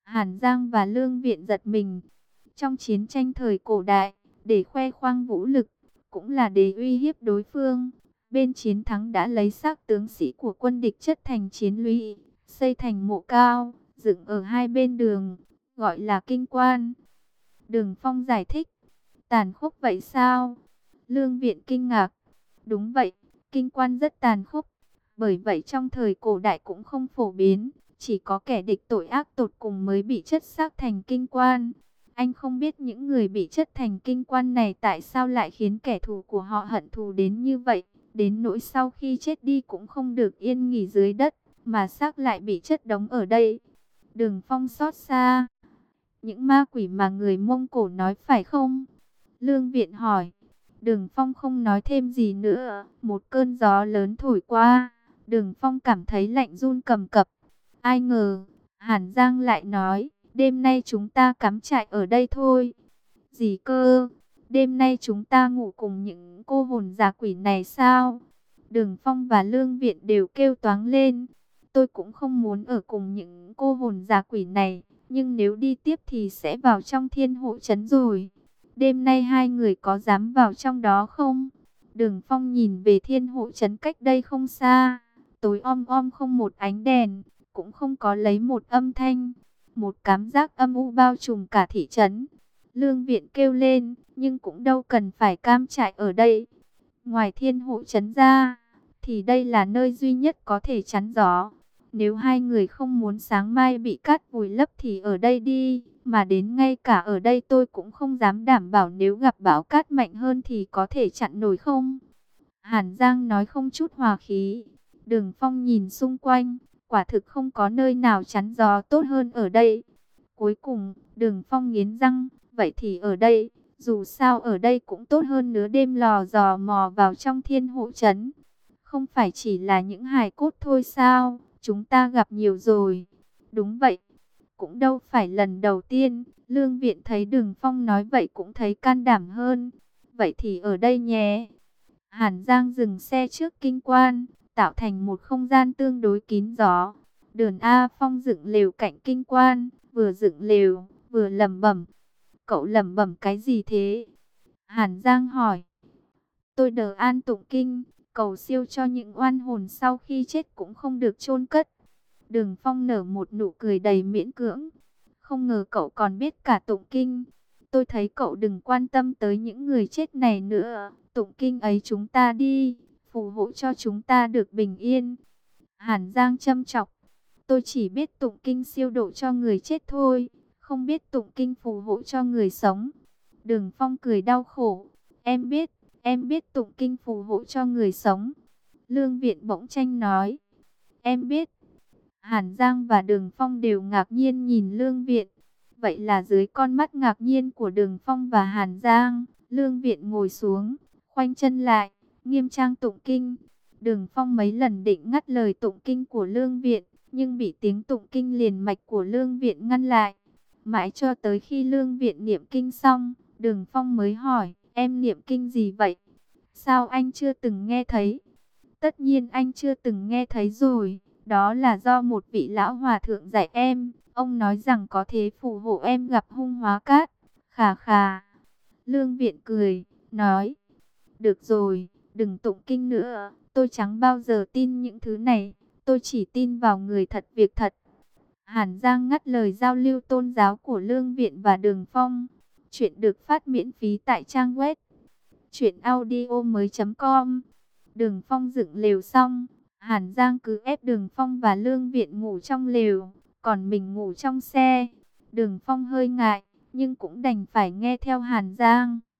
Hàn Giang và Lương Viện giật mình. Trong chiến tranh thời cổ đại, để khoe khoang vũ lực, cũng là để uy hiếp đối phương. Bên chiến thắng đã lấy xác tướng sĩ của quân địch chất thành chiến lũy, xây thành mộ cao, dựng ở hai bên đường, gọi là kinh quan. Đường Phong giải thích, tàn khốc vậy sao? Lương Viện kinh ngạc, đúng vậy, kinh quan rất tàn khốc. Bởi vậy trong thời cổ đại cũng không phổ biến, chỉ có kẻ địch tội ác tột cùng mới bị chất xác thành kinh quan. Anh không biết những người bị chất thành kinh quan này tại sao lại khiến kẻ thù của họ hận thù đến như vậy, đến nỗi sau khi chết đi cũng không được yên nghỉ dưới đất, mà xác lại bị chất đóng ở đây. Đường Phong xót xa, những ma quỷ mà người Mông Cổ nói phải không? Lương Viện hỏi. Đường Phong không nói thêm gì nữa, một cơn gió lớn thổi qua, Đường Phong cảm thấy lạnh run cầm cập. Ai ngờ, Hàn Giang lại nói, đêm nay chúng ta cắm trại ở đây thôi. Gì cơ? Đêm nay chúng ta ngủ cùng những cô hồn già quỷ này sao? Đường Phong và Lương Viện đều kêu toáng lên. Tôi cũng không muốn ở cùng những cô hồn già quỷ này, nhưng nếu đi tiếp thì sẽ vào trong thiên hộ trấn rồi. Đêm nay hai người có dám vào trong đó không? Đường Phong nhìn về thiên hộ trấn cách đây không xa. Tối om om không một ánh đèn, cũng không có lấy một âm thanh. Một cảm giác âm u bao trùm cả thị trấn. Lương Viện kêu lên, nhưng cũng đâu cần phải cam trại ở đây. Ngoài thiên hộ trấn ra, thì đây là nơi duy nhất có thể chắn gió. Nếu hai người không muốn sáng mai bị cát vùi lấp thì ở đây đi. Mà đến ngay cả ở đây tôi cũng không dám đảm bảo nếu gặp bão cát mạnh hơn thì có thể chặn nổi không. Hàn Giang nói không chút hòa khí. Đường Phong nhìn xung quanh, quả thực không có nơi nào chắn gió tốt hơn ở đây. Cuối cùng, Đường Phong nghiến răng, vậy thì ở đây, dù sao ở đây cũng tốt hơn nửa đêm lò dò mò vào trong thiên hộ trấn. Không phải chỉ là những hài cốt thôi sao, chúng ta gặp nhiều rồi. Đúng vậy, cũng đâu phải lần đầu tiên. Lương Viện thấy Đường Phong nói vậy cũng thấy can đảm hơn. Vậy thì ở đây nhé. Hàn Giang dừng xe trước kinh quan, tạo thành một không gian tương đối kín gió. Đường A Phong dựng lều cạnh kinh quan, vừa dựng lều, vừa lẩm bẩm. Cậu lẩm bẩm cái gì thế? Hàn Giang hỏi. Tôi đờ an tụng kinh, cầu siêu cho những oan hồn sau khi chết cũng không được chôn cất. Đường Phong nở một nụ cười đầy miễn cưỡng. Không ngờ cậu còn biết cả tụng kinh. Tôi thấy cậu đừng quan tâm tới những người chết này nữa. Tụng kinh ấy chúng ta đi, phù hộ cho chúng ta được bình yên. Hàn Giang châm chọc. Tôi chỉ biết tụng kinh siêu độ cho người chết thôi, không biết tụng kinh phù hộ cho người sống. Đường Phong cười đau khổ. Em biết, em biết tụng kinh phù hộ cho người sống. Lương Viện bỗng tranh nói. Em biết. Hàn Giang và Đường Phong đều ngạc nhiên nhìn Lương Viện. Vậy là dưới con mắt ngạc nhiên của Đường Phong và Hàn Giang, Lương Viện ngồi xuống, khoanh chân lại, nghiêm trang tụng kinh. Đường Phong mấy lần định ngắt lời tụng kinh của Lương Viện, nhưng bị tiếng tụng kinh liền mạch của Lương Viện ngăn lại. Mãi cho tới khi Lương Viện niệm kinh xong, Đường Phong mới hỏi, em niệm kinh gì vậy? Sao anh chưa từng nghe thấy? Tất nhiên anh chưa từng nghe thấy rồi, đó là do một vị lão hòa thượng dạy em. Ông nói rằng có thể phù hộ em gặp hung hóa cát. Khà khà. Lương Viện cười, nói, được rồi, đừng tụng kinh nữa, tôi chẳng bao giờ tin những thứ này, tôi chỉ tin vào người thật việc thật. Hàn Giang ngắt lời giao lưu tôn giáo của Lương Viện và Đường Phong. Chuyện được phát miễn phí tại trang web truyện audio mới chấm com. Đường Phong dựng lều xong, Hàn Giang cứ ép Đường Phong và Lương Viện ngủ trong lều, còn mình ngủ trong xe. Đường Phong hơi ngại, nhưng cũng đành phải nghe theo Hàn Giang.